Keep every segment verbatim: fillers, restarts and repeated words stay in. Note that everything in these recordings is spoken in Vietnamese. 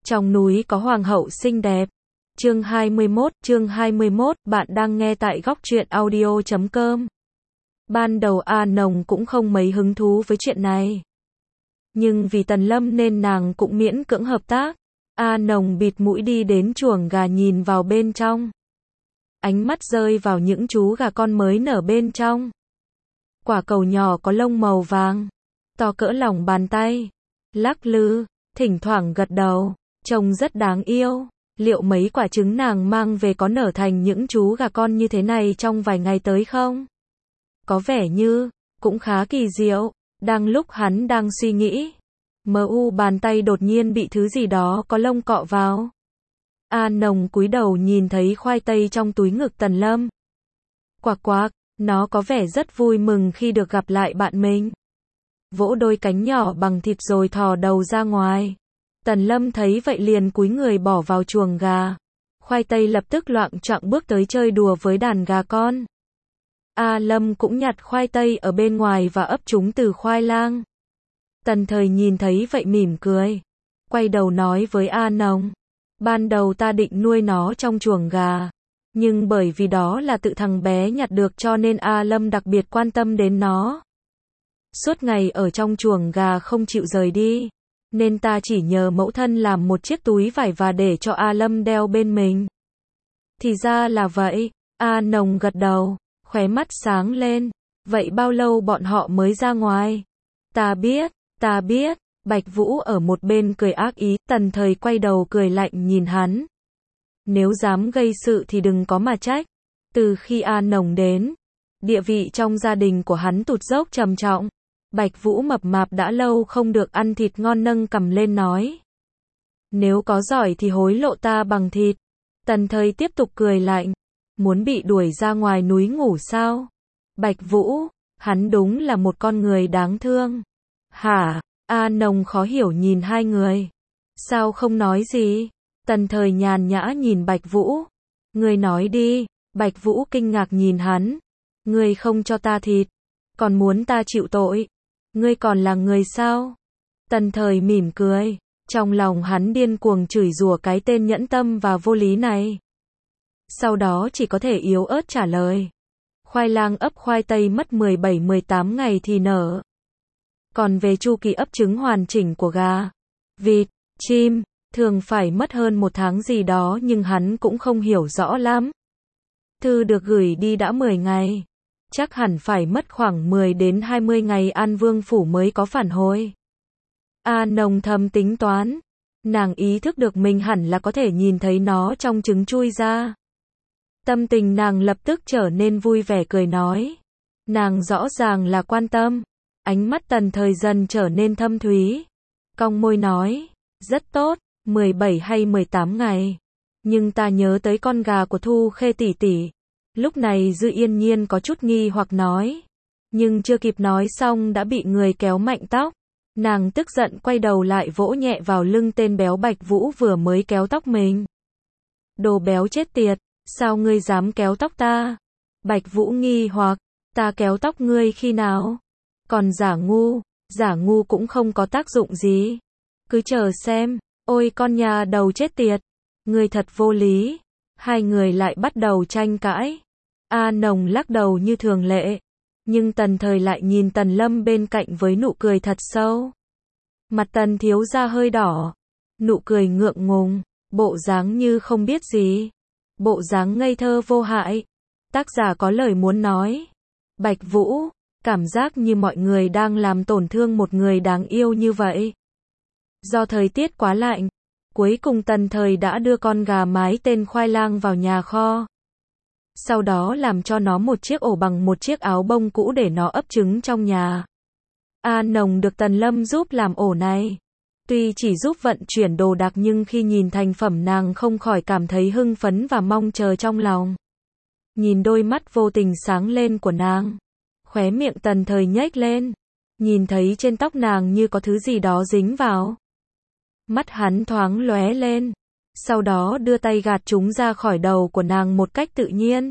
Trong núi có hoàng hậu xinh đẹp. Chương hai mươi mốt, chương hai mươi mốt, bạn đang nghe tại góc truyện audio chấm com. Ban đầu A Nồng cũng không mấy hứng thú với chuyện này. Nhưng vì Tần Lâm nên nàng cũng miễn cưỡng hợp tác. A Nồng bịt mũi đi đến chuồng gà nhìn vào bên trong. Ánh mắt rơi vào những chú gà con mới nở bên trong. Quả cầu nhỏ có lông màu vàng, to cỡ lòng bàn tay, lắc lư, thỉnh thoảng gật đầu, trông rất đáng yêu. Liệu mấy quả trứng nàng mang về có nở thành những chú gà con như thế này trong vài ngày tới không? Có vẻ như, cũng khá kỳ diệu. Đang lúc hắn đang suy nghĩ, mờ u bàn tay đột nhiên bị thứ gì đó có lông cọ vào. A Nồng cúi đầu nhìn thấy khoai tây trong túi ngực Tần Lâm. Quạc quạc, nó có vẻ rất vui mừng khi được gặp lại bạn mình. Vỗ đôi cánh nhỏ bằng thịt rồi thò đầu ra ngoài. Tần Lâm thấy vậy liền cúi người bỏ vào chuồng gà. Khoai tây lập tức loạng choạng bước tới chơi đùa với đàn gà con. A Lâm cũng nhặt khoai tây ở bên ngoài và ấp chúng từ khoai lang. Tần Thời nhìn thấy vậy mỉm cười. Quay đầu nói với A Nồng. Ban đầu ta định nuôi nó trong chuồng gà. Nhưng bởi vì đó là tự thằng bé nhặt được cho nên A Lâm đặc biệt quan tâm đến nó. Suốt ngày ở trong chuồng gà không chịu rời đi. Nên ta chỉ nhờ mẫu thân làm một chiếc túi vải và để cho A Lâm đeo bên mình. Thì ra là vậy. A Nồng gật đầu, khóe mắt sáng lên. Vậy bao lâu bọn họ mới ra ngoài? Ta biết, ta biết. Bạch Vũ ở một bên cười ác ý. Tần Thời quay đầu cười lạnh nhìn hắn. Nếu dám gây sự thì đừng có mà trách. Từ khi A Nồng đến, địa vị trong gia đình của hắn tụt dốc trầm trọng. Bạch Vũ mập mạp đã lâu không được ăn thịt ngon nâng cằm lên nói. Nếu có giỏi thì hối lộ ta bằng thịt. Tần Thời tiếp tục cười lạnh. Muốn bị đuổi ra ngoài núi ngủ sao? Bạch Vũ, hắn đúng là một con người đáng thương. Hả? A Nồng khó hiểu nhìn hai người. Sao không nói gì? Tần Thời nhàn nhã nhìn Bạch Vũ. Ngươi nói đi. Bạch Vũ kinh ngạc nhìn hắn. Ngươi không cho ta thịt, còn muốn ta chịu tội. Ngươi còn là người sao? Tần Thời mỉm cười. Trong lòng hắn điên cuồng chửi rủa cái tên nhẫn tâm và vô lý này. Sau đó chỉ có thể yếu ớt trả lời. Khoai lang ấp khoai tây mất mười bảy mười tám ngày thì nở. Còn về chu kỳ ấp trứng hoàn chỉnh của gà, vịt, chim, thường phải mất hơn một tháng gì đó nhưng hắn cũng không hiểu rõ lắm. Thư được gửi đi đã mười ngày. Chắc hẳn phải mất khoảng mười đến hai mươi ngày An Vương Phủ mới có phản hồi. A Nồng thầm tính toán. Nàng ý thức được mình hẳn là có thể nhìn thấy nó trong trứng chui ra. Tâm tình nàng lập tức trở nên vui vẻ cười nói. Nàng rõ ràng là quan tâm. Ánh mắt Tần Thời dần trở nên thâm thúy. Cong môi nói. Rất tốt, mười bảy hay mười tám ngày. Nhưng ta nhớ tới con gà của Thu Khê tỷ tỷ. Lúc này Dư Yên Nhiên có chút nghi hoặc nói. Nhưng chưa kịp nói xong đã bị người kéo mạnh tóc. Nàng tức giận quay đầu lại vỗ nhẹ vào lưng tên béo Bạch Vũ vừa mới kéo tóc mình. Đồ béo chết tiệt, sao ngươi dám kéo tóc ta? Bạch Vũ nghi hoặc, ta kéo tóc ngươi khi nào? Còn giả ngu, giả ngu cũng không có tác dụng gì. Cứ chờ xem, ôi con nhà đầu chết tiệt, ngươi thật vô lý. Hai người lại bắt đầu tranh cãi. A Nồng lắc đầu như thường lệ. Nhưng Tần Thời lại nhìn Tần Lâm bên cạnh với nụ cười thật sâu. Mặt Tần thiếu gia hơi đỏ. Nụ cười ngượng ngùng. Bộ dáng như không biết gì. Bộ dáng ngây thơ vô hại. Tác giả có lời muốn nói. Bạch Vũ, cảm giác như mọi người đang làm tổn thương một người đáng yêu như vậy. Do thời tiết quá lạnh, cuối cùng Tần Thời đã đưa con gà mái tên Khoai Lang vào nhà kho. Sau đó làm cho nó một chiếc ổ bằng một chiếc áo bông cũ để nó ấp trứng trong nhà. A Nồng được Tần Lâm giúp làm ổ này. Tuy chỉ giúp vận chuyển đồ đạc nhưng khi nhìn thành phẩm nàng không khỏi cảm thấy hưng phấn và mong chờ trong lòng. Nhìn đôi mắt vô tình sáng lên của nàng. Khóe miệng Tần Thời nhếch lên. Nhìn thấy trên tóc nàng như có thứ gì đó dính vào. Mắt hắn thoáng lóe lên. Sau đó đưa tay gạt chúng ra khỏi đầu của nàng một cách tự nhiên.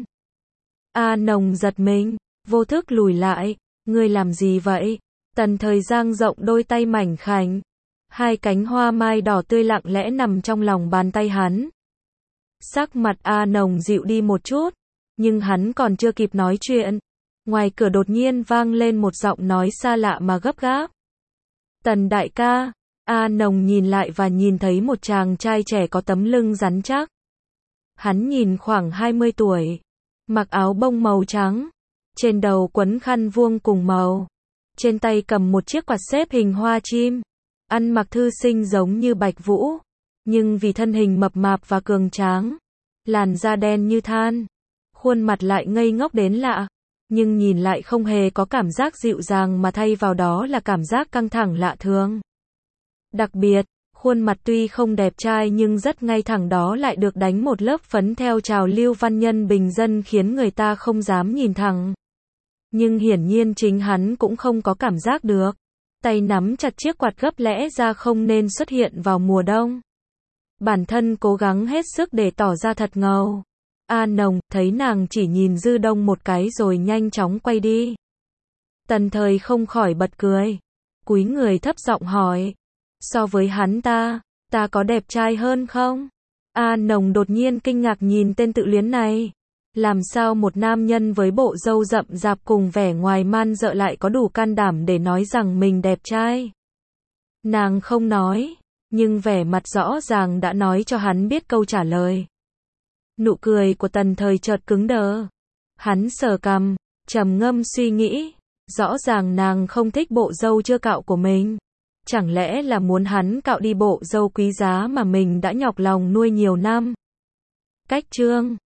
A Nồng giật mình, vô thức lùi lại. Ngươi làm gì vậy? Tần Thời dang rộng đôi tay mảnh khảnh. Hai cánh hoa mai đỏ tươi lặng lẽ nằm trong lòng bàn tay hắn. Sắc mặt A Nồng dịu đi một chút, nhưng hắn còn chưa kịp nói chuyện. Ngoài cửa đột nhiên vang lên một giọng nói xa lạ mà gấp gáp. Tần đại ca. A Nồng nhìn lại và nhìn thấy một chàng trai trẻ có tấm lưng rắn chắc. Hắn nhìn khoảng hai mươi tuổi, mặc áo bông màu trắng, trên đầu quấn khăn vuông cùng màu, trên tay cầm một chiếc quạt xếp hình hoa chim, ăn mặc thư sinh giống như Bạch Vũ, nhưng vì thân hình mập mạp và cường tráng, làn da đen như than, khuôn mặt lại ngây ngốc đến lạ, nhưng nhìn lại không hề có cảm giác dịu dàng mà thay vào đó là cảm giác căng thẳng lạ thường. Đặc biệt, khuôn mặt tuy không đẹp trai nhưng rất ngay thẳng đó lại được đánh một lớp phấn theo trào lưu văn nhân bình dân khiến người ta không dám nhìn thẳng. Nhưng hiển nhiên chính hắn cũng không có cảm giác được. Tay nắm chặt chiếc quạt gấp lẽ ra không nên xuất hiện vào mùa đông. Bản thân cố gắng hết sức để tỏ ra thật ngầu. A Nồng thấy nàng chỉ nhìn Dư Đông một cái rồi nhanh chóng quay đi. Tần Thời không khỏi bật cười. Cúi người thấp giọng hỏi. So với hắn ta, ta có đẹp trai hơn không? A Nồng đột nhiên kinh ngạc nhìn tên tự luyến này. Làm sao một nam nhân với bộ râu rậm rạp cùng vẻ ngoài man dợ lại có đủ can đảm để nói rằng mình đẹp trai? Nàng không nói, nhưng vẻ mặt rõ ràng đã nói cho hắn biết câu trả lời. Nụ cười của Tần Thời chợt cứng đờ. Hắn sờ cằm, trầm ngâm suy nghĩ. Rõ ràng nàng không thích bộ râu chưa cạo của mình. Chẳng lẽ là muốn hắn cạo đi bộ râu quý giá mà mình đã nhọc lòng nuôi nhiều năm? Cách chương